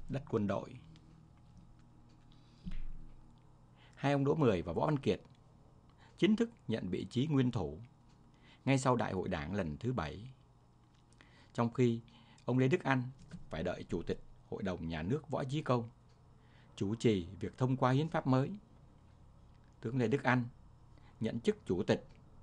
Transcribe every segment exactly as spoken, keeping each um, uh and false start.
đất quân đội. Hai ông Đỗ Mười và Võ Văn Kiệt chính thức nhận vị trí nguyên thủ ngay sau Đại hội Đảng lần thứ bảy. Trong khi ông Lê Đức Anh phải đợi Chủ tịch Hội đồng Nhà nước Võ Chí Công chủ trì việc thông qua hiến pháp mới. Tướng Lê Đức Anh nhận chức Chủ tịch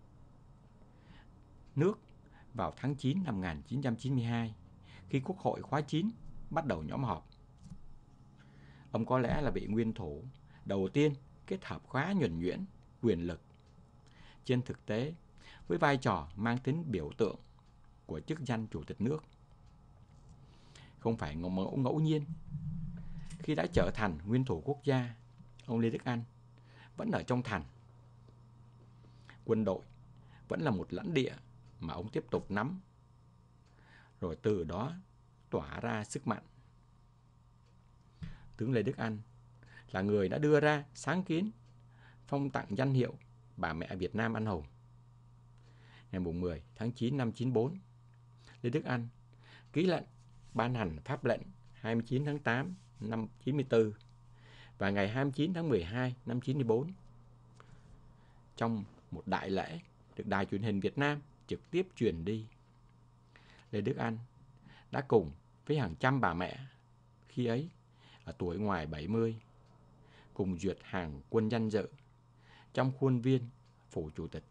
nước vào tháng chín năm một nghìn chín trăm chín mươi hai, khi Quốc hội khóa chín bắt đầu nhóm họp. Ông có lẽ là vị nguyên thủ đầu tiên kết hợp khá nhuần nhuyễn quyền lực trên thực tế với vai trò mang tính biểu tượng của chức danh Chủ tịch nước. Không phải ngẫu, ngẫu nhiên, khi đã trở thành nguyên thủ quốc gia, ông Lê Đức Anh vẫn ở trong thành. Quân đội vẫn là một lãnh địa mà ông tiếp tục nắm, rồi từ đó tỏa ra sức mạnh. Tướng Lê Đức Anh là người đã đưa ra sáng kiến phong tặng danh hiệu Bà Mẹ Việt Nam Anh Hùng. Ngày mười tháng chín năm chín mươi bốn, Lê Đức Anh ký lệnh ban hành pháp lệnh hai mươi chín tháng tám năm chín mươi tư và ngày hai mươi chín tháng mười hai năm chín mươi bốn. Trong một đại lễ được Đài Truyền hình Việt Nam trực tiếp truyền đi, Lê Đức Anh đã cùng với hàng trăm bà mẹ khi ấy ở tuổi ngoài bảy mươi cùng duyệt hàng quân danh dự trong khuôn viên phủ Chủ tịch.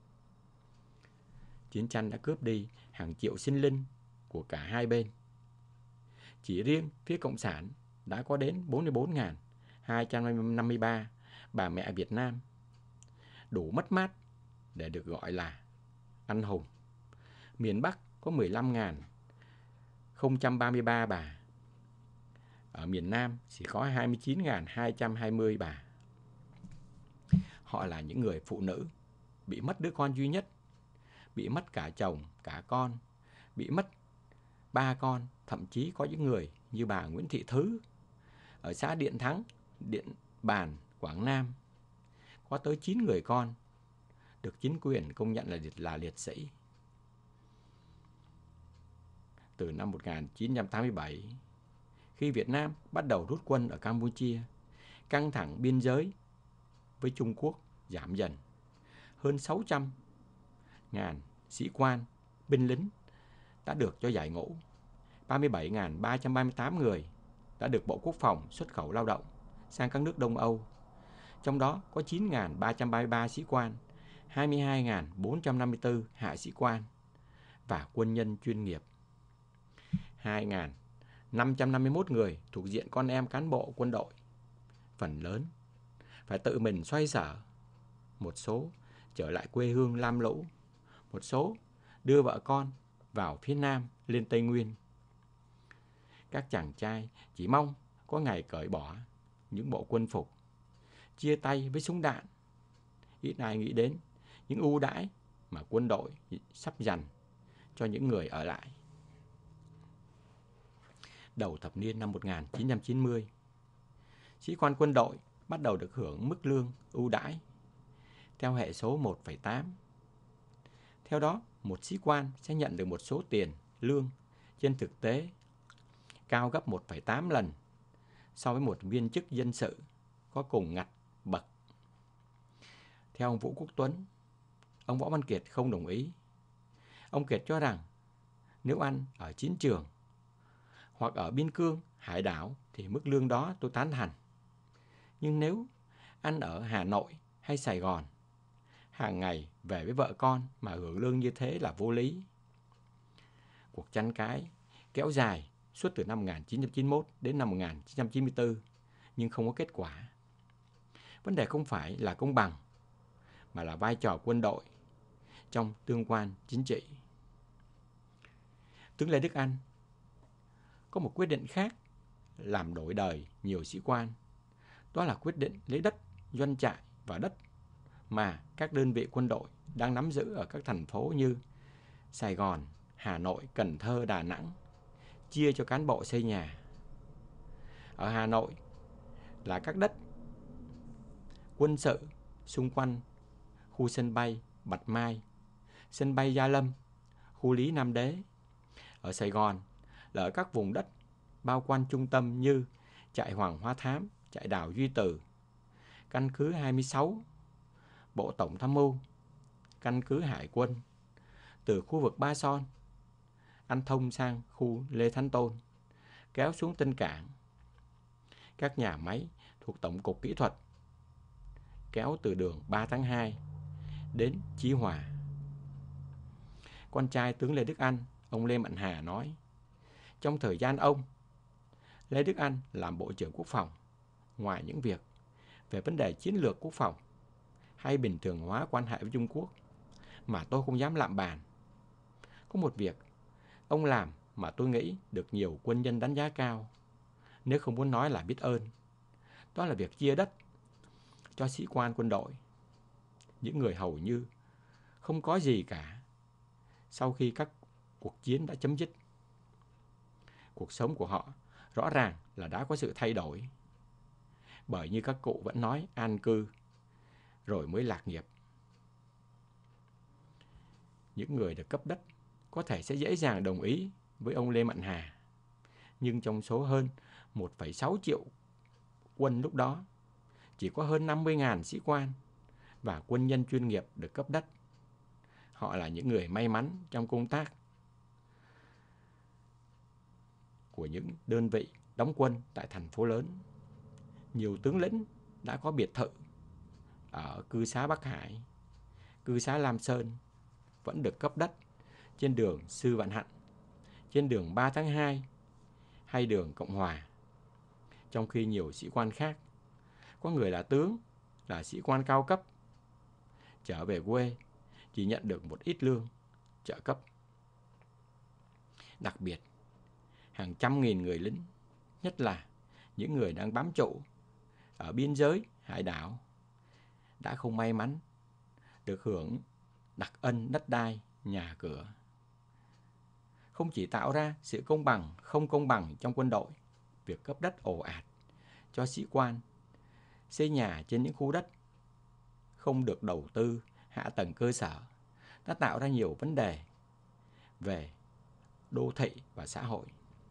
Chiến tranh đã cướp đi hàng triệu sinh linh của cả hai bên. Chỉ riêng phía Cộng sản đã có đến bốn mươi bốn nghìn hai trăm năm mươi ba bà mẹ Việt Nam đủ mất mát để được gọi là anh hùng. Miền Bắc có mười lăm nghìn không trăm ba mươi ba bà. Ở miền Nam chỉ có hai mươi chín nghìn hai trăm hai mươi bà. Họ là những người phụ nữ bị mất đứa con duy nhất, bị mất cả chồng, cả con, bị mất ba con, thậm chí có những người như bà Nguyễn Thị Thứ ở xã Điện Thắng, Điện Bàn, Quảng Nam, có tới chín người con được chính quyền công nhận là, là liệt sĩ. Từ năm một nghìn chín trăm tám mươi bảy, khi Việt Nam bắt đầu rút quân ở Campuchia, căng thẳng biên giới với Trung Quốc giảm dần. Hơn sáu trăm nghìn sĩ quan, binh lính đã được cho giải ngũ. ba mươi bảy nghìn ba trăm ba mươi tám người đã được Bộ Quốc phòng xuất khẩu lao động sang các nước Đông Âu. Trong đó có chín nghìn ba trăm ba mươi ba sĩ quan, hai mươi hai nghìn bốn trăm năm mươi tư hạ sĩ quan và quân nhân chuyên nghiệp. hai nghìn năm trăm năm mươi mốt người thuộc diện con em cán bộ quân đội. Phần lớn phải tự mình xoay sở. Một số trở lại quê hương lam lũ. Một số đưa vợ con vào phía Nam lên Tây Nguyên. Các chàng trai chỉ mong có ngày cởi bỏ những bộ quân phục, chia tay với súng đạn. Ít ai nghĩ đến những ưu đãi mà quân đội sắp dành cho những người ở lại. Đầu thập niên năm một nghìn chín trăm chín mươi, sĩ quan quân đội bắt đầu được hưởng mức lương ưu đãi theo hệ số một phẩy tám. Theo đó, một sĩ quan sẽ nhận được một số tiền lương trên thực tế cao gấp một phẩy tám lần so với một viên chức dân sự có cùng ngạch bậc. Theo ông Vũ Quốc Tuấn, ông Võ Văn Kiệt không đồng ý. Ông Kiệt cho rằng nếu ăn ở chiến trường hoặc ở biên cương, hải đảo thì mức lương đó tôi tán thành. Nhưng nếu ăn ở Hà Nội hay Sài Gòn, hàng ngày về với vợ con mà hưởng lương như thế là vô lý. Cuộc tranh cãi kéo dài suốt từ năm một nghìn chín trăm chín mươi mốt đến năm một nghìn chín trăm chín mươi tư, nhưng không có kết quả. Vấn đề không phải là công bằng, mà là vai trò quân đội trong tương quan chính trị. Tướng Lê Đức Anh có một quyết định khác làm đổi đời nhiều sĩ quan. Đó là quyết định lấy đất, doanh trại và đất mà các đơn vị quân đội đang nắm giữ ở các thành phố như Sài Gòn, Hà Nội, Cần Thơ, Đà Nẵng, chia cho cán bộ xây nhà. Ở Hà Nội là các đất quân sự xung quanh khu sân bay Bạch Mai, sân bay Gia Lâm, khu Lý Nam Đế. Ở Sài Gòn là ở các vùng đất bao quanh trung tâm như trại Hoàng Hoa Thám, trại đảo Duy Từ, căn cứ hai mươi sáu, Bộ Tổng Tham mưu, căn cứ Hải quân, từ khu vực Ba Son, ăn thông sang khu Lê Thánh Tôn, kéo xuống Tân Cảng. Các nhà máy thuộc Tổng cục Kỹ thuật kéo từ đường ba tháng hai đến Chí Hòa. Con trai tướng Lê Đức Anh, ông Lê Mạnh Hà nói, trong thời gian ông, Lê Đức Anh làm Bộ trưởng Quốc phòng, ngoài những việc về vấn đề chiến lược quốc phòng hay bình thường hóa quan hệ với Trung Quốc mà tôi không dám lạm bàn, có một việc ông làm mà tôi nghĩ được nhiều quân nhân đánh giá cao, nếu không muốn nói là biết ơn. Đó là việc chia đất cho sĩ quan quân đội, những người hầu như không có gì cả sau khi các cuộc chiến đã chấm dứt. Cuộc sống của họ rõ ràng là đã có sự thay đổi, bởi như các cụ vẫn nói an cư rồi mới lạc nghiệp. Những người được cấp đất có thể sẽ dễ dàng đồng ý với ông Lê Mạnh Hà, nhưng trong số hơn một phẩy sáu triệu quân lúc đó, chỉ có hơn năm mươi nghìn sĩ quan và quân nhân chuyên nghiệp được cấp đất. Họ là những người may mắn trong công tác của những đơn vị đóng quân tại thành phố lớn. Nhiều tướng lĩnh đã có biệt thự ở cư xá Bắc Hải, cư xá Lam Sơn, vẫn được cấp đất trên đường Sư Vạn Hạnh, trên đường ba tháng hai hay đường Cộng Hòa. Trong khi nhiều sĩ quan khác, có người là tướng, là sĩ quan cao cấp, trở về quê chỉ nhận được một ít lương trợ cấp. Đặc biệt, hàng trăm nghìn người lính, nhất là những người đang bám trụ ở biên giới, hải đảo, đã không may mắn được hưởng đặc ân đất đai, nhà cửa. Không chỉ tạo ra sự công bằng, không công bằng trong quân đội, việc cấp đất ồ ạt cho sĩ quan, xây nhà trên những khu đất không được đầu tư hạ tầng cơ sở đã tạo ra nhiều vấn đề về đô thị và xã hội.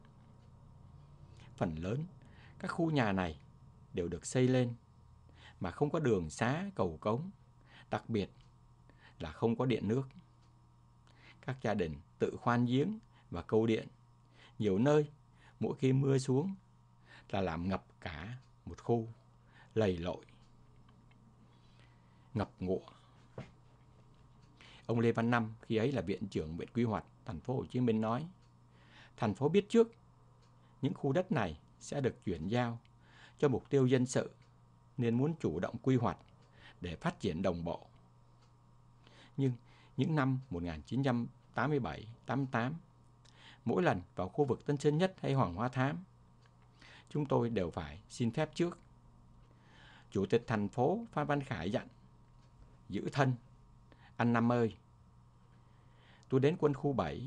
Phần lớn các khu nhà này đều được xây lên mà không có đường xá cầu cống, đặc biệt là không có điện nước. Các gia đình tự khoan giếng và câu điện, nhiều nơi mỗi khi mưa xuống là làm ngập cả một khu, lầy lội, ngập ngụa. Ông Lê Văn Năm, khi ấy là Viện trưởng Viện Quy hoạch thành phố Hồ Chí Minh nói, thành phố biết trước những khu đất này sẽ được chuyển giao cho mục tiêu dân sự nên muốn chủ động quy hoạch để phát triển đồng bộ. Nhưng những năm một nghìn chín trăm tám mươi bảy tám mươi tám, mỗi lần vào khu vực Tân Sơn Nhất hay Hoàng Hoa Thám, chúng tôi đều phải xin phép trước. Chủ tịch thành phố Phan Văn Khải dặn, giữ thân, anh Năm ơi, tôi đến quân khu bảy,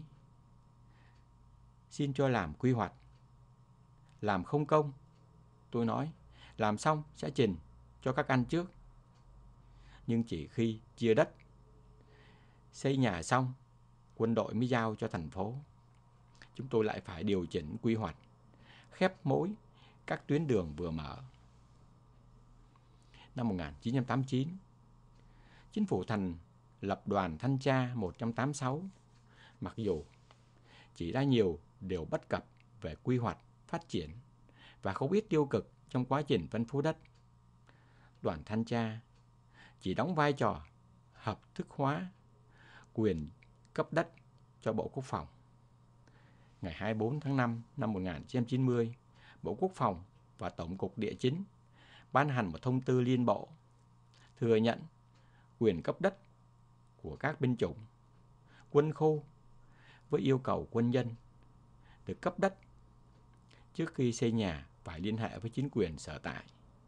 xin cho làm quy hoạch. Làm không công, tôi nói, làm xong sẽ trình cho các anh trước. Nhưng chỉ khi chia đất, xây nhà xong, quân đội mới giao cho thành phố. Chúng tôi lại phải điều chỉnh quy hoạch, khép mối các tuyến đường vừa mở. Năm một nghìn chín trăm tám mươi chín, Chính phủ thành lập đoàn thanh tra một trăm tám mươi sáu, mặc dù chỉ ra nhiều điều bất cập về quy hoạch, phát triển và không ít tiêu cực trong quá trình phân phối đất. Đoàn thanh tra chỉ đóng vai trò hợp thức hóa quyền cấp đất cho Bộ Quốc phòng. Ngày hai mươi tư tháng năm năm một nghìn chín trăm chín mươi, Bộ Quốc phòng và Tổng cục Địa chính ban hành một thông tư liên bộ thừa nhận quyền cấp đất của các binh chủng, quân khu với yêu cầu quân nhân được cấp đất trước khi xây nhà phải liên hệ với chính quyền sở tại.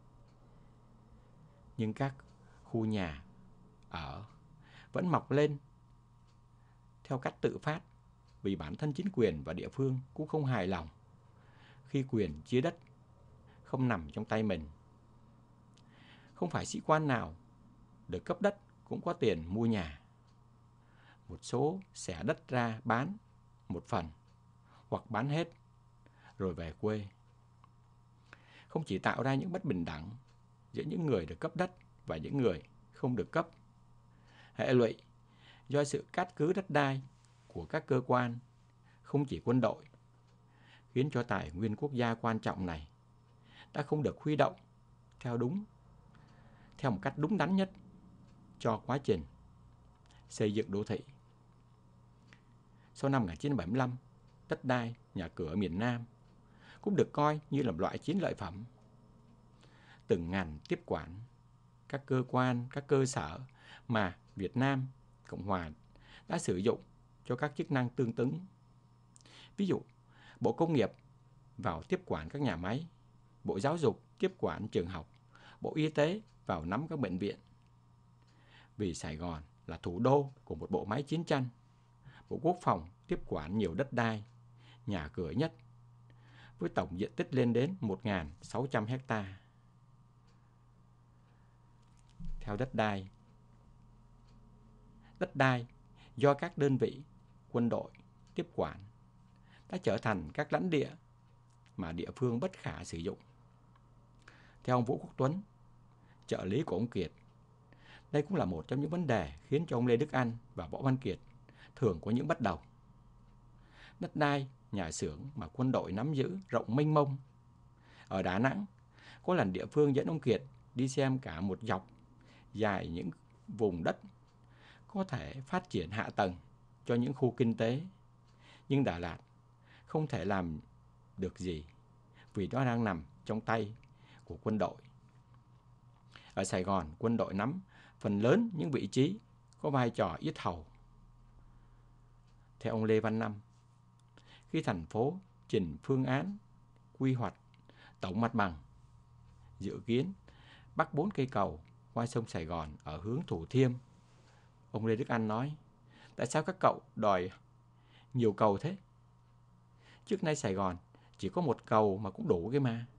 Nhưng các khu nhà ở vẫn mọc lên theo cách tự phát vì bản thân chính quyền và địa phương cũng không hài lòng khi quyền chia đất không nằm trong tay mình. Không phải sĩ quan nào được cấp đất cũng có tiền mua nhà. Một số xẻ đất ra bán một phần hoặc bán hết, rồi về quê. Không chỉ tạo ra những bất bình đẳng giữa những người được cấp đất và những người không được cấp. Hệ lụy do sự cát cứ đất đai của các cơ quan, không chỉ quân đội, khiến cho tài nguyên quốc gia quan trọng này đã không được huy động theo đúng, theo một cách đúng đắn nhất cho quá trình xây dựng đô thị. Sau năm một nghìn chín trăm bảy mươi lăm, đất đai, nhà cửa ở miền Nam cũng được coi như là một loại chiến lợi phẩm. Từng ngành tiếp quản các cơ quan, các cơ sở mà Việt Nam Cộng Hòa đã sử dụng cho các chức năng tương ứng. Ví dụ, Bộ Công nghiệp vào tiếp quản các nhà máy, Bộ Giáo dục tiếp quản trường học, Bộ Y tế vào nắm các bệnh viện. Vì Sài Gòn là thủ đô của một bộ máy chiến tranh, Bộ Quốc phòng tiếp quản nhiều đất đai, nhà cửa nhất, với tổng diện tích lên đến một nghìn sáu trăm hectare. Theo đất đai, đất đai do các đơn vị quân đội tiếp quản đã trở thành các lãnh địa mà địa phương bất khả sử dụng. Theo ông Vũ Quốc Tuấn, trợ lý của ông Kiệt, đây cũng là một trong những vấn đề khiến cho ông Lê Đức Anh và Võ Văn Kiệt thường có những bất đồng. Đất đai, nhà xưởng mà quân đội nắm giữ rộng mênh mông. Ở Đà Nẵng, có lần địa phương dẫn ông Kiệt đi xem cả một dọc dài những vùng đất có thể phát triển hạ tầng cho những khu kinh tế. Nhưng Đà Lạt không thể làm được gì vì nó đang nằm trong tay của quân đội. Ở Sài Gòn, quân đội nắm phần lớn những vị trí có vai trò yết hầu. Theo ông Lê Văn Năm, khi thành phố trình phương án quy hoạch tổng mặt bằng, dự kiến bắc bốn cây cầu qua sông Sài Gòn ở hướng Thủ Thiêm, ông Lê Đức Anh nói, tại sao các cậu đòi nhiều cầu thế? Trước nay Sài Gòn chỉ có một cầu mà cũng đủ cái mà.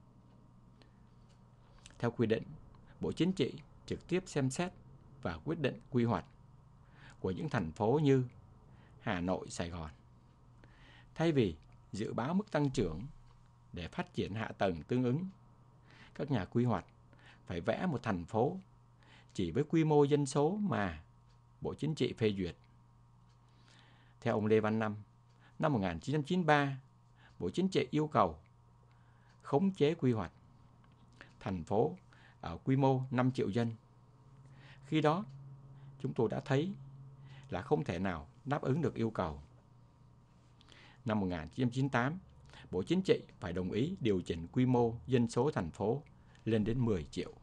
Theo quy định, Bộ Chính trị trực tiếp xem xét và quyết định quy hoạch của những thành phố như Hà Nội, Sài Gòn. Thay vì dự báo mức tăng trưởng để phát triển hạ tầng tương ứng, các nhà quy hoạch phải vẽ một thành phố chỉ với quy mô dân số mà Bộ Chính trị phê duyệt. Theo ông Lê Văn Năm, năm một nghìn chín trăm chín mươi ba, Bộ Chính trị yêu cầu khống chế quy hoạch thành phố ở quy mô năm triệu dân. Khi đó, chúng tôi đã thấy là không thể nào đáp ứng được yêu cầu. Năm một nghìn chín trăm chín mươi tám, Bộ Chính trị phải đồng ý điều chỉnh quy mô dân số thành phố lên đến mười triệu.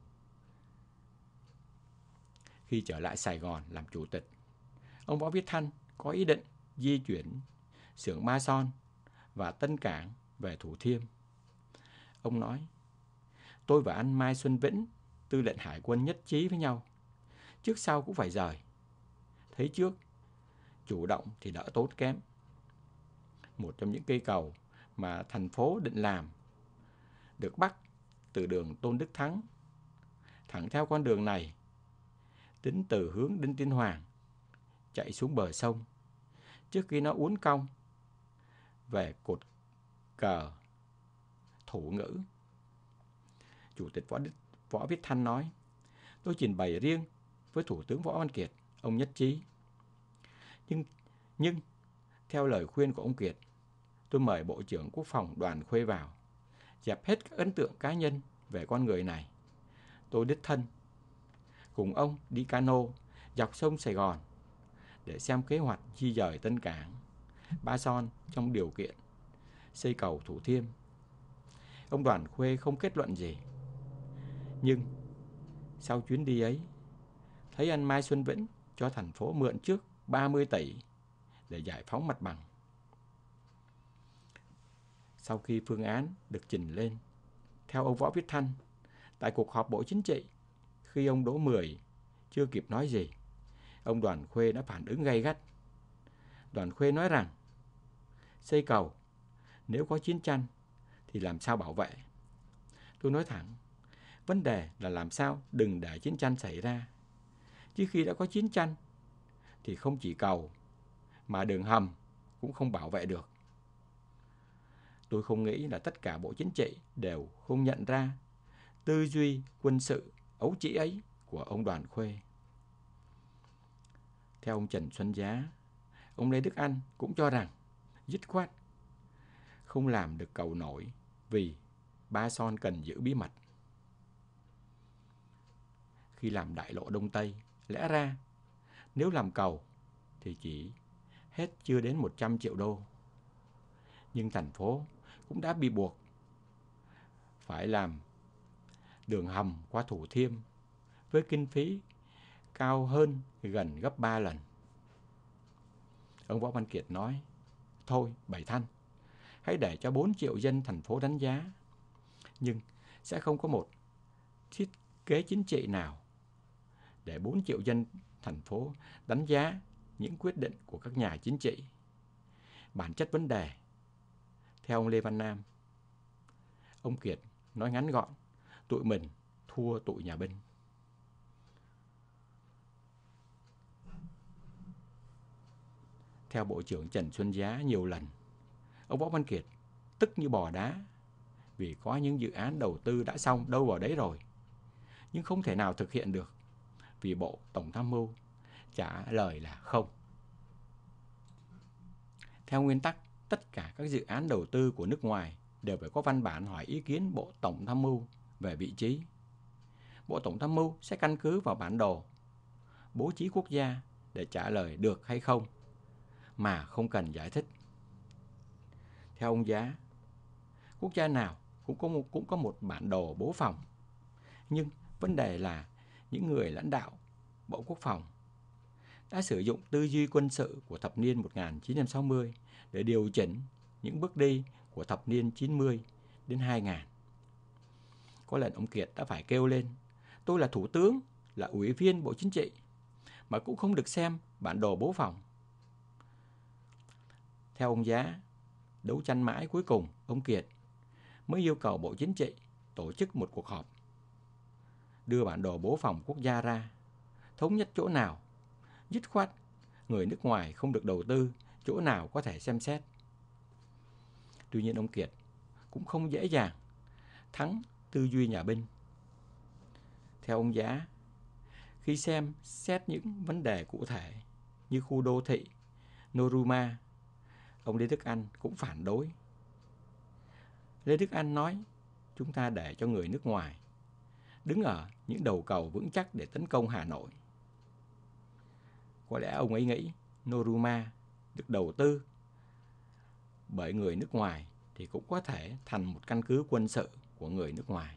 Khi trở lại Sài Gòn làm chủ tịch, ông Võ Viết Thanh có ý định di chuyển xưởng Ba Son và Tân Cảng về Thủ Thiêm. Ông nói, tôi và anh Mai Xuân Vĩnh, tư lệnh Hải quân nhất trí với nhau, trước sau cũng phải rời. Thấy trước, chủ động thì đỡ tốn kém. Một trong những cây cầu mà thành phố định làm được bắc từ đường Tôn Đức Thắng, thẳng theo con đường này, tính từ hướng Đinh Tiên Hoàng, chạy xuống bờ sông, trước khi nó uốn cong về cột cờ Thủ Ngữ. Chủ tịch Võ, Đức, Võ Viết Thanh nói, tôi trình bày riêng với Thủ tướng Võ Văn Kiệt, ông nhất trí. Nhưng, nhưng theo lời khuyên của ông Kiệt, tôi mời Bộ trưởng Quốc phòng Đoàn Khuê vào, dẹp hết các ấn tượng cá nhân về con người này. Tôi đích thân cùng ông đi cano dọc sông Sài Gòn để xem kế hoạch di dời Tân Cảng, Ba Son trong điều kiện xây cầu Thủ Thiêm. Ông Đoàn Khuê không kết luận gì. Nhưng sau chuyến đi ấy, thấy anh Mai Xuân Vĩnh cho thành phố mượn trước ba mươi tỷ để giải phóng mặt bằng. Sau khi phương án được trình lên, theo ông Võ Viết Thanh, tại cuộc họp Bộ Chính trị, khi ông Đỗ Mười chưa kịp nói gì, ông Đoàn Khuê đã phản ứng gay gắt. Đoàn Khuê nói rằng, xây cầu, nếu có chiến tranh thì làm sao bảo vệ? Tôi nói thẳng, vấn đề là làm sao đừng để chiến tranh xảy ra. Chứ khi đã có chiến tranh thì không chỉ cầu mà đường hầm cũng không bảo vệ được. Tôi không nghĩ là tất cả Bộ Chính trị đều không nhận ra tư duy quân sự ấu trĩ ấy của ông Đoàn Khuê. Theo ông Trần Xuân Giá, ông Lê Đức Anh cũng cho rằng dứt khoát không làm được cầu nổi vì Ba Son cần giữ bí mật. Khi làm đại lộ Đông Tây, lẽ ra nếu làm cầu thì chỉ hết chưa đến một trăm triệu đô. Nhưng thành phố cũng đã bị buộc phải làm đường hầm qua Thủ Thiêm với kinh phí cao hơn gần gấp ba lần. Ông Võ Văn Kiệt nói, thôi Bảy Thanh, hãy để cho bốn triệu dân thành phố đánh giá, nhưng sẽ không có một thiết kế chính trị nào để bốn triệu dân thành phố đánh giá những quyết định của các nhà chính trị. Bản chất vấn đề, theo ông Lê Văn Nam, ông Kiệt nói ngắn gọn, tụi mình thua tụi nhà binh. Theo Bộ trưởng Trần Xuân Giá nhiều lần, ông Võ Văn Kiệt tức như bò đá vì có những dự án đầu tư đã xong đâu vào đấy rồi, nhưng không thể nào thực hiện được vì Bộ Tổng Tham mưu trả lời là không. Theo nguyên tắc, tất cả các dự án đầu tư của nước ngoài đều phải có văn bản hỏi ý kiến Bộ Tổng Tham mưu về vị trí. Bộ Tổng Tham mưu sẽ căn cứ vào bản đồ bố trí quốc gia để trả lời được hay không, mà không cần giải thích. Theo ông Giá, quốc gia nào cũng có một, cũng có một bản đồ bố phòng, nhưng vấn đề là những người lãnh đạo Bộ Quốc phòng đã sử dụng tư duy quân sự của thập niên một nghìn chín trăm sáu mươi để điều chỉnh những bước đi của thập niên chín mươi đến hai nghìn. Có lần ông Kiệt đã phải kêu lên, tôi là thủ tướng, là ủy viên Bộ Chính trị, mà cũng không được xem bản đồ bố phòng. Theo ông Giá, đấu tranh mãi cuối cùng, ông Kiệt mới yêu cầu Bộ Chính trị tổ chức một cuộc họp, đưa bản đồ bố phòng quốc gia ra, thống nhất chỗ nào, dứt khoát người nước ngoài không được đầu tư, chỗ nào có thể xem xét. Tuy nhiên ông Kiệt cũng không dễ dàng thắng tư duy nhà binh. Theo ông Giá, khi xem xét những vấn đề cụ thể như khu đô thị Noruma, ông Lê Đức Anh cũng phản đối. Lê Đức Anh nói, chúng ta để cho người nước ngoài đứng ở những đầu cầu vững chắc để tấn công Hà Nội. Có lẽ ông ấy nghĩ Noruma được đầu tư bởi người nước ngoài thì cũng có thể thành một căn cứ quân sự của người nước ngoài.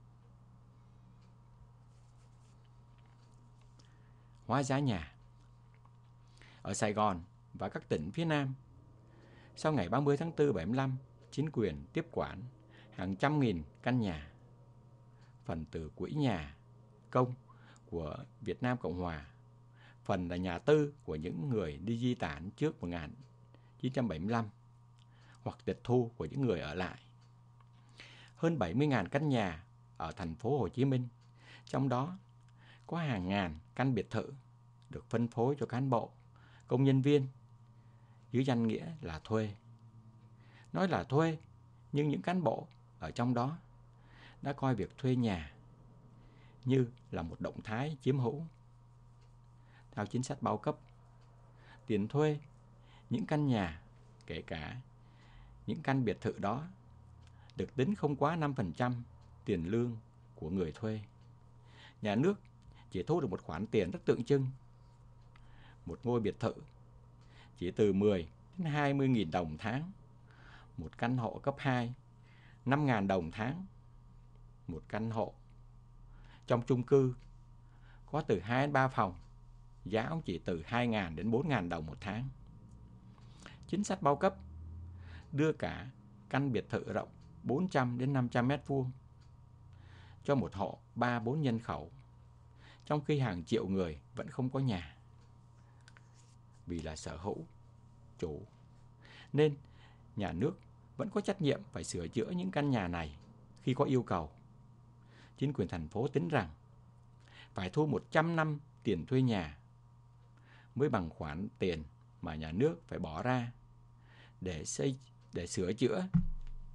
Hóa giá nhà. Ở Sài Gòn và các tỉnh phía Nam, sau ngày ba mươi tháng tư bảy mươi lăm, chính quyền tiếp quản hàng trăm nghìn căn nhà, phần từ quỹ nhà công của Việt Nam Cộng Hòa, phần là nhà tư của những người đi di tản trước một nghìn chín trăm bảy mươi lăm, hoặc tịch thu của những người ở lại. Hơn bảy mươi nghìn căn nhà ở thành phố Hồ Chí Minh, trong đó có hàng ngàn căn biệt thự được phân phối cho cán bộ, công nhân viên dưới danh nghĩa là thuê. Nói là thuê, nhưng những cán bộ ở trong đó đã coi việc thuê nhà như là một động thái chiếm hữu. Theo chính sách bao cấp, tiền thuê những căn nhà, kể cả những căn biệt thự đó, được tính không quá năm phần trăm tiền lương của người thuê. Nhà nước chỉ thu được một khoản tiền rất tượng trưng. Một ngôi biệt thự chỉ từ mười đến hai mươi nghìn đồng tháng. Một căn hộ cấp hai, năm nghìn đồng tháng. Một căn hộ trong chung cư có từ hai đến ba phòng, giá cũng chỉ từ hai nghìn đến bốn nghìn đồng một tháng. Chính sách bao cấp đưa cả căn biệt thự rộng bốn trăm đến năm trăm mét vuông cho một hộ ba bốn nhân khẩu, trong khi hàng triệu người vẫn không có nhà. Vì là sở hữu, chủ, nên nhà nước vẫn có trách nhiệm phải sửa chữa những căn nhà này khi có yêu cầu. Chính quyền thành phố tính rằng phải thu một trăm năm tiền thuê nhà mới bằng khoản tiền mà nhà nước phải bỏ ra để xây, để sửa chữa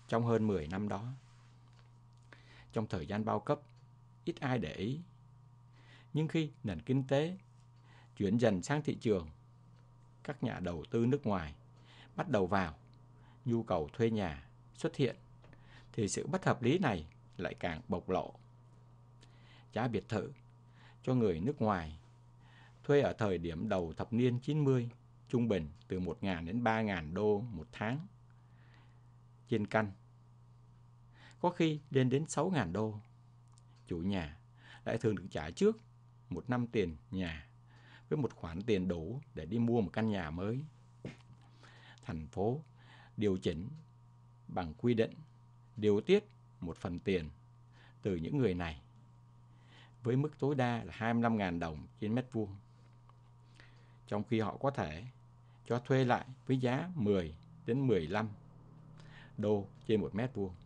trong hơn mười năm đó. Trong thời gian bao cấp, ít ai để ý. Nhưng khi nền kinh tế chuyển dần sang thị trường, các nhà đầu tư nước ngoài bắt đầu vào, nhu cầu thuê nhà xuất hiện, thì sự bất hợp lý này lại càng bộc lộ. Giá biệt thự cho người nước ngoài thuê ở thời điểm đầu thập niên chín mươi trung bình từ một nghìn đến ba nghìn đô một tháng trên căn, có khi lên đến sáu nghìn đô. Chủ nhà lại thường được trả trước một năm tiền nhà với một khoản tiền đủ để đi mua một căn nhà mới. Thành phố điều chỉnh bằng quy định điều tiết một phần tiền từ những người này với mức tối đa là hai mươi lăm nghìn đồng trên mét vuông, trong khi họ có thể cho thuê lại với giá mười đến mười lăm đô trên một mét vuông.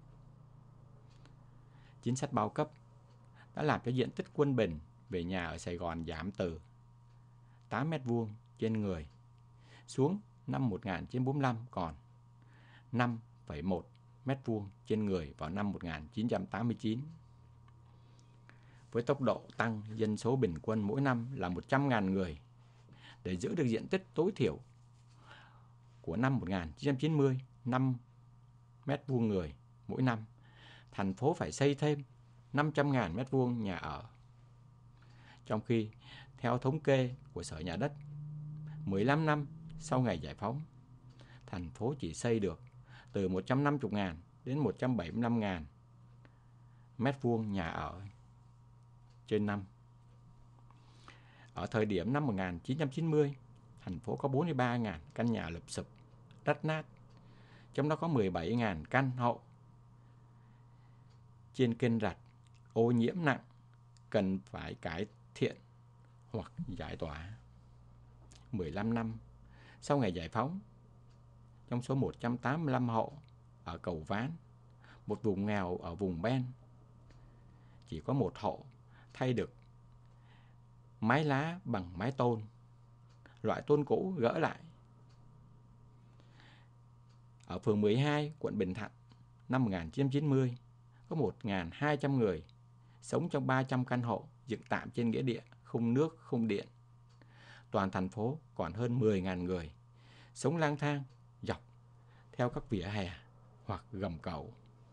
Chính sách bao cấp đã làm cho diện tích quân bình về nhà ở Sài Gòn giảm từ tám mét vuông trên người xuống năm một nghìn chín trăm bốn mươi lăm còn năm phẩy một mét vuông trên người vào năm một nghìn chín trăm tám mươi chín. Với tốc độ tăng dân số bình quân mỗi năm là một trăm nghìn người, để giữ được diện tích tối thiểu của năm một nghìn chín trăm chín mươi, năm mét vuông người mỗi năm, thành phố phải xây thêm năm trăm nghìn mét vuông nhà ở. Trong khi, theo thống kê của Sở Nhà đất, mười lăm năm sau ngày giải phóng, thành phố chỉ xây được từ một trăm năm mươi nghìn đến một trăm bảy mươi lăm nghìn mét vuông nhà ở trên năm. Ở thời điểm năm một nghìn chín trăm chín mươi, thành phố có bốn mươi ba nghìn căn nhà lụp xụp, rách nát, trong đó có mười bảy nghìn căn hộ trên kênh rạch ô nhiễm nặng, cần phải cải thiện hoặc giải tỏa. mười lăm năm sau ngày giải phóng, trong số một trăm tám mươi lăm hộ ở Cầu Ván, một vùng nghèo ở vùng Ben, chỉ có một hộ thay được mái lá bằng mái tôn, loại tôn cũ gỡ lại. Ở phường mười hai, quận Bình Thạnh, năm một nghìn chín trăm chín mươi, có một nghìn hai trăm người sống trong ba trăm căn hộ dựng tạm trên nghĩa địa, không nước, không điện. Toàn thành phố còn hơn mười nghìn người sống lang thang dọc theo các vỉa hè hoặc gầm cầu.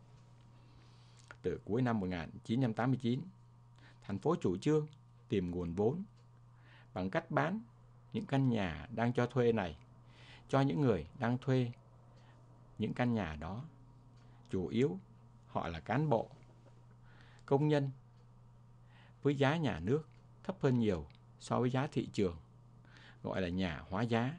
Từ cuối năm một nghìn chín trăm tám mươi chín, thành phố chủ trương tìm nguồn vốn bằng cách bán những căn nhà đang cho thuê này cho những người đang thuê những căn nhà đó. Chủ yếu họ là cán bộ, công nhân, với giá nhà nước thấp hơn nhiều so với giá thị trường, gọi là nhà hóa giá.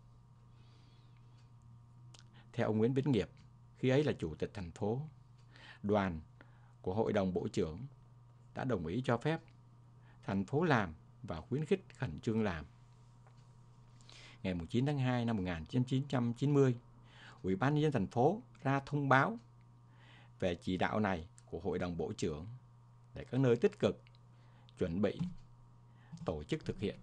Theo ông Nguyễn Vĩnh Nghiệp, khi ấy là chủ tịch thành phố, đoàn của Hội đồng Bộ trưởng đã đồng ý cho phép thành phố làm và khuyến khích khẩn trương làm. Ngày chín tháng hai năm một nghìn chín trăm chín mươi, Ủy ban nhân dân thành phố ra thông báo về chỉ đạo này của Hội đồng Bộ trưởng để các nơi tích cực chuẩn bị tổ chức thực hiện.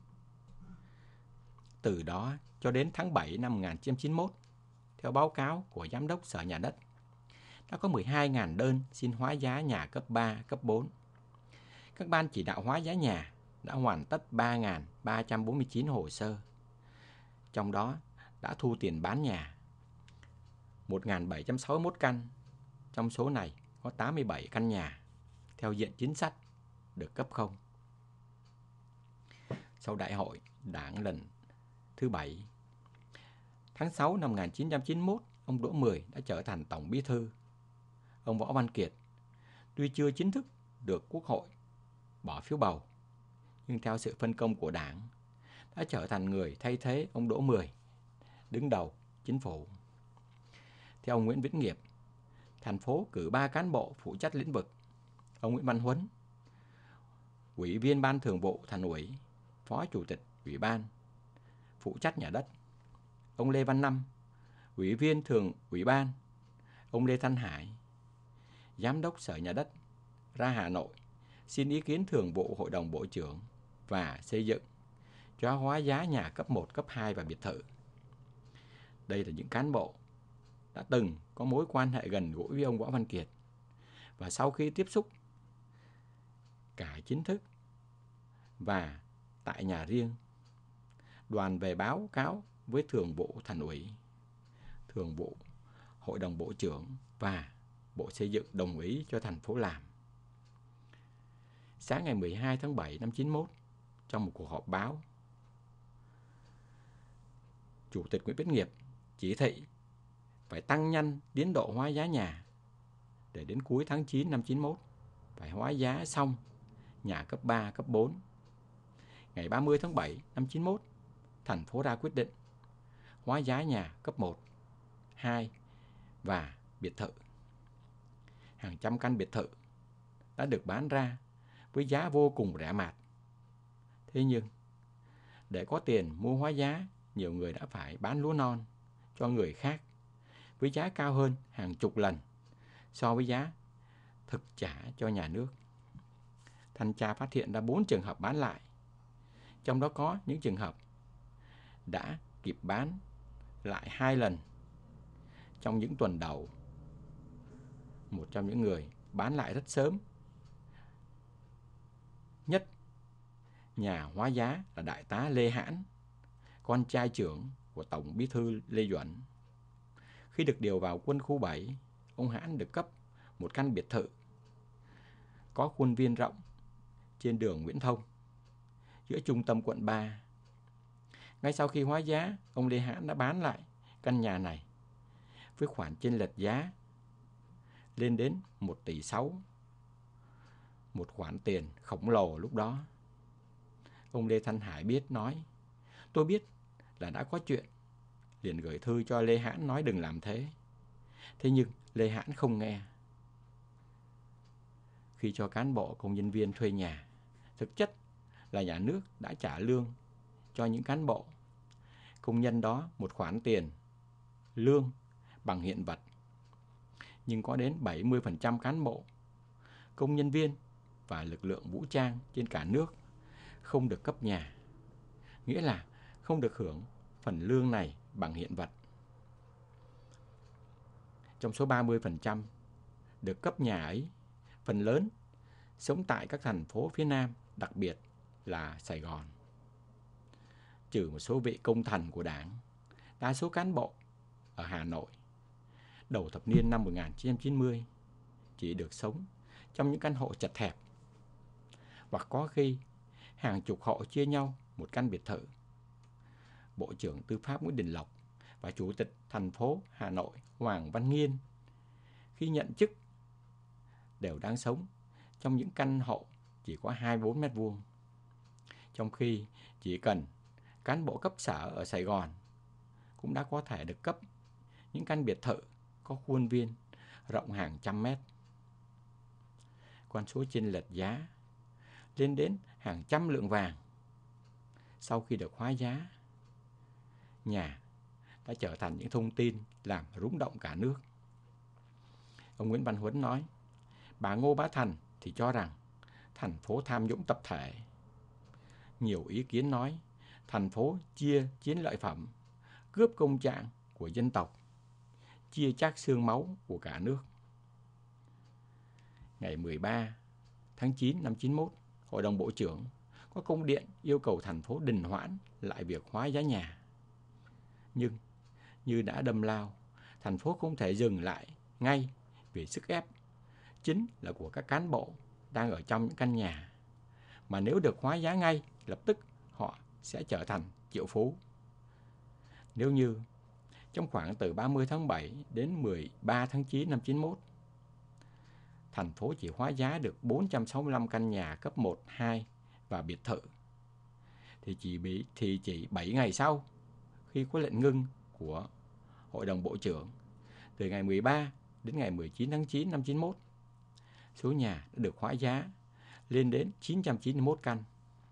Từ đó cho đến tháng bảy năm một nghìn chín trăm chín mươi mốt, theo báo cáo của Giám đốc Sở Nhà đất, đã có mười hai nghìn đơn xin hóa giá nhà cấp ba, cấp bốn. Các ban chỉ đạo hóa giá nhà đã hoàn tất ba nghìn ba trăm bốn mươi chín hồ sơ. Trong đó đã thu tiền bán nhà một nghìn bảy trăm sáu mươi mốt căn. Trong số này có tám mươi bảy căn nhà theo diện chính sách được cấp không. Sau Đại hội Đảng lần thứ bảy, tháng sáu năm một nghìn chín trăm chín mươi mốt, ông Đỗ Mười đã trở thành Tổng Bí thư. Ông Võ Văn Kiệt tuy chưa chính thức được Quốc hội bỏ phiếu bầu, nhưng theo sự phân công của Đảng, đã trở thành người thay thế ông Đỗ Mười đứng đầu chính phủ. Theo ông Nguyễn Vĩnh Nghiệp, thành phố cử ba cán bộ phụ trách lĩnh vực: ông Nguyễn Văn Huấn, Ủy viên Ban Thường vụ Thành ủy, Phó Chủ tịch Ủy ban, phụ trách nhà đất; ông Lê Văn Năm, Ủy viên Thường Ủy ban; ông Lê Thanh Hải, Giám đốc Sở Nhà đất, ra Hà Nội xin ý kiến Thường vụ Hội đồng Bộ trưởng và xây dựng cho hóa giá nhà cấp một, cấp hai và biệt thự. Đây là những cán bộ đã từng có mối quan hệ gần gũi với ông Võ Văn Kiệt. Và sau khi tiếp xúc cả chính thức và tại nhà riêng, đoàn về báo cáo với Thường vụ Thành ủy, Thường vụ Hội đồng Bộ trưởng và Bộ Xây dựng đồng ý cho thành phố làm. Sáng ngày mười hai tháng bảy năm chín mươi mốt, trong một cuộc họp báo, Chủ tịch Nguyễn Viết Nghiệp chỉ thị phải tăng nhanh tiến độ hóa giá nhà để đến cuối tháng chín năm chín mươi mốt phải hóa giá xong nhà cấp ba, cấp bốn. Ngày ba mươi tháng bảy năm chín mươi mốt, thành phố ra quyết định hóa giá nhà cấp một, hai và biệt thự. Hàng trăm căn biệt thự đã được bán ra với giá vô cùng rẻ mạt. Thế nhưng, để có tiền mua hóa giá, nhiều người đã phải bán lúa non cho người khác với giá cao hơn hàng chục lần so với giá thực trả cho nhà nước. Thanh tra phát hiện ra bốn trường hợp bán lại, trong đó có những trường hợp đã kịp bán lại hai lần trong những tuần đầu. Một trong những người bán lại rất sớm nhất nhà hóa giá là Đại tá Lê Hãn, con trai trưởng của Tổng Bí thư Lê Duẩn. Khi được điều vào quân khu bảy, ông Hãn được cấp một căn biệt thự có khuôn viên rộng trên đường Nguyễn Thông, giữa trung tâm quận ba. Ngay sau khi hóa giá, ông Lê Hãn đã bán lại căn nhà này với khoản chênh lệch giá lên đến một tỷ sáu, một khoản tiền khổng lồ lúc đó. Ông Lê Thanh Hải biết nói, tôi biết là đã có chuyện, liền gửi thư cho Lê Hãn nói đừng làm thế. Thế nhưng Lê Hãn không nghe. Khi cho cán bộ công nhân viên thuê nhà, thực chất là nhà nước đã trả lương cho những cán bộ công nhân đó một khoản tiền lương bằng hiện vật. Nhưng có đến bảy mươi phần trăm cán bộ, công nhân viên và lực lượng vũ trang trên cả nước không được cấp nhà, nghĩa là không được hưởng phần lương này bằng hiện vật. Trong số ba mươi phần trăm được cấp nhà ấy, phần lớn sống tại các thành phố phía Nam, đặc biệt là Sài Gòn. Trừ một số vị công thần của Đảng, đa số cán bộ ở Hà Nội đầu thập niên năm một nghìn chín trăm chín mươi chỉ được sống trong những căn hộ chật hẹp, hoặc có khi hàng chục hộ chia nhau một căn biệt thự. Bộ trưởng Tư pháp Nguyễn Đình Lộc và Chủ tịch thành phố Hà Nội Hoàng Văn Nghiên khi nhận chức đều đang sống trong những căn hộ chỉ có hai mươi bốn mét vuông. Trong khi chỉ cần cán bộ cấp sở ở Sài Gòn cũng đã có thể được cấp những căn biệt thự có khuôn viên rộng hàng trăm mét. Con số chênh lệch giá lên đến hàng trăm lượng vàng. Sau khi được hóa giá, nhà đã trở thành những thông tin làm rúng động cả nước. Ông Nguyễn Văn Huấn nói, bà Ngô Bá Thành thì cho rằng thành phố tham nhũng tập thể. Nhiều ý kiến nói thành phố chia chiến lợi phẩm, cướp công trạng của dân tộc, chia chác xương máu của cả nước. Ngày mười ba tháng chín năm chín mươi mốt, Hội đồng Bộ trưởng có công điện yêu cầu thành phố đình hoãn lại việc hóa giá nhà. Nhưng như đã đâm lao, thành phố không thể dừng lại ngay vì sức ép chính là của các cán bộ đang ở trong những căn nhà, mà nếu được hóa giá ngay, lập tức họ sẽ trở thành triệu phú. Nếu như trong khoảng từ ba mươi tháng bảy đến mười ba tháng chín năm chín mươi mốt, thành phố chỉ hóa giá được bốn trăm sáu mươi lăm căn nhà cấp một, hai và biệt thự, thì chỉ, bị, thì chỉ bảy ngày sau, khi có lệnh ngưng của Hội đồng Bộ trưởng, từ ngày mười ba đến ngày mười chín tháng chín năm chín mươi mốt, số nhà đã được hóa giá lên đến chín trăm chín mươi mốt căn.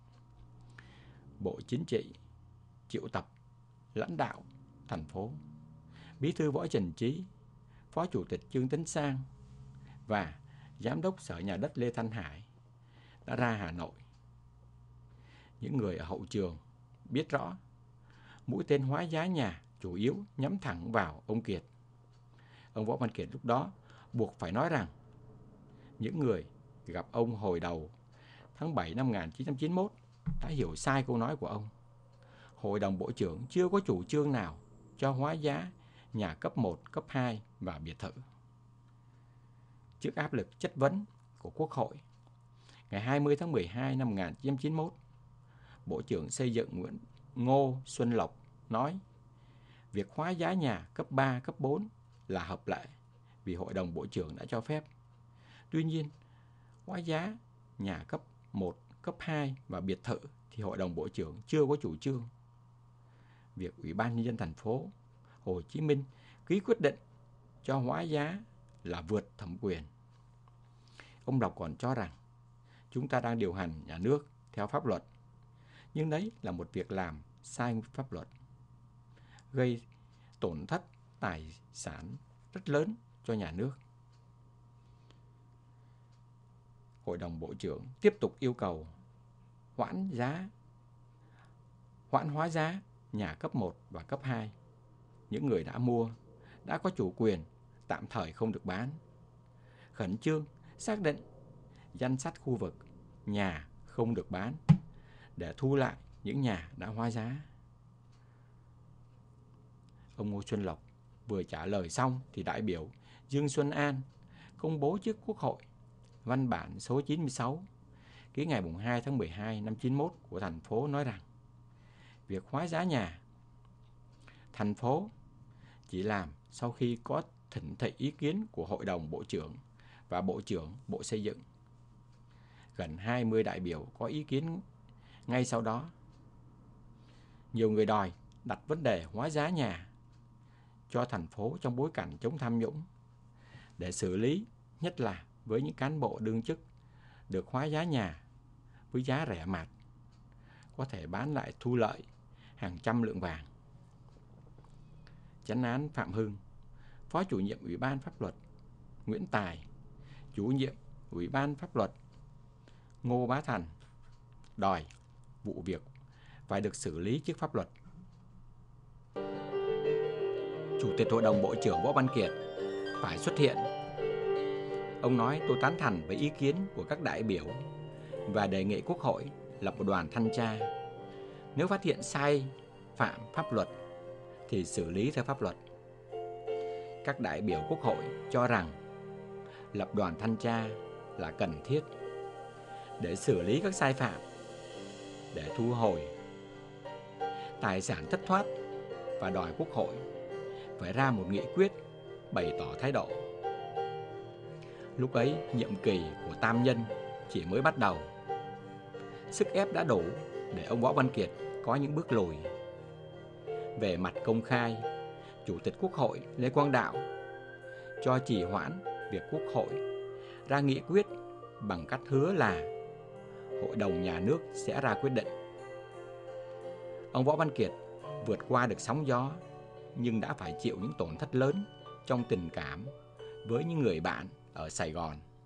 Bộ Chính trị triệu tập lãnh đạo thành phố, Bí thư Võ Trần Trí, Phó Chủ tịch Trương Tấn Sang và Giám đốc Sở Nhà đất Lê Thanh Hải đã ra Hà Nội. Những người ở hậu trường biết rõ mũi tên hóa giá nhà chủ yếu nhắm thẳng vào ông Kiệt. Ông Võ Văn Kiệt lúc đó buộc phải nói rằng những người gặp ông hồi đầu tháng bảy năm một nghìn chín trăm chín mươi mốt đã hiểu sai câu nói của ông. Hội đồng Bộ trưởng chưa có chủ trương nào cho hóa giá nhà cấp một, cấp hai và biệt thự. Trước áp lực chất vấn của Quốc hội, ngày hai mươi tháng mười hai năm một nghìn chín trăm chín mươi mốt, Bộ trưởng Xây dựng Nguyễn Ngô Xuân Lộc nói việc hóa giá nhà cấp ba, cấp bốn là hợp lệ vì Hội đồng Bộ trưởng đã cho phép. Tuy nhiên, hóa giá nhà cấp một, cấp hai và biệt thự thì Hội đồng Bộ trưởng chưa có chủ trương. Việc Ủy ban Nhân dân thành phố Hồ Chí Minh ký quyết định cho hóa giá là vượt thẩm quyền. Ông Lộc còn cho rằng chúng ta đang điều hành nhà nước theo pháp luật, nhưng đấy là một việc làm sai pháp luật, gây tổn thất tài sản rất lớn cho nhà nước. Hội đồng Bộ trưởng tiếp tục yêu cầu hoãn giá, hoãn hóa giá nhà cấp một và cấp hai. Những người đã mua, đã có chủ quyền, tạm thời không được bán. Khẩn trương xác định danh sách khu vực nhà không được bán để thu lại những nhà đã hóa giá. Ông Ngô Xuân Lộc vừa trả lời xong thì đại biểu Dương Xuân An công bố trước Quốc hội văn bản số chín mươi sáu ký ngày hai tháng mười hai năm chín mươi mốt của thành phố nói rằng việc hóa giá nhà thành phố chỉ làm sau khi có thỉnh thị ý kiến của Hội đồng Bộ trưởng và Bộ trưởng Bộ Xây dựng. Gần hai mươi đại biểu có ý kiến ngay sau đó. Nhiều người đòi đặt vấn đề hóa giá nhà cho thành phố trong bối cảnh chống tham nhũng để xử lý, nhất là với những cán bộ đương chức được hóa giá nhà với giá rẻ mạt, có thể bán lại thu lợi hàng trăm lượng vàng. Chánh án Phạm Hưng, Phó chủ nhiệm Ủy ban Pháp luật Nguyễn Tài, chủ nhiệm Ủy ban Pháp luật Ngô Bá Thành đòi vụ việc phải được xử lý trước pháp luật. Chủ tịch Hội đồng Bộ trưởng Võ Văn Kiệt phải xuất hiện. Ông nói tôi tán thành với ý kiến của các đại biểu và đề nghị Quốc hội lập một đoàn thanh tra. Nếu phát hiện sai phạm pháp luật thì xử lý theo pháp luật. Các đại biểu Quốc hội cho rằng lập đoàn thanh tra là cần thiết để xử lý các sai phạm, để thu hồi tài sản thất thoát và đòi Quốc hội phải ra một nghị quyết bày tỏ thái độ. Lúc ấy, nhiệm kỳ của Tam Nhân chỉ mới bắt đầu. Sức ép đã đủ để ông Võ Văn Kiệt có những bước lùi. Về mặt công khai, Chủ tịch Quốc hội Lê Quang Đạo cho trì hoãn việc Quốc hội ra nghị quyết bằng cách hứa là Hội đồng Nhà nước sẽ ra quyết định. Ông Võ Văn Kiệt vượt qua được sóng gió nhưng đã phải chịu những tổn thất lớn trong tình cảm với những người bạn ở Sài Gòn.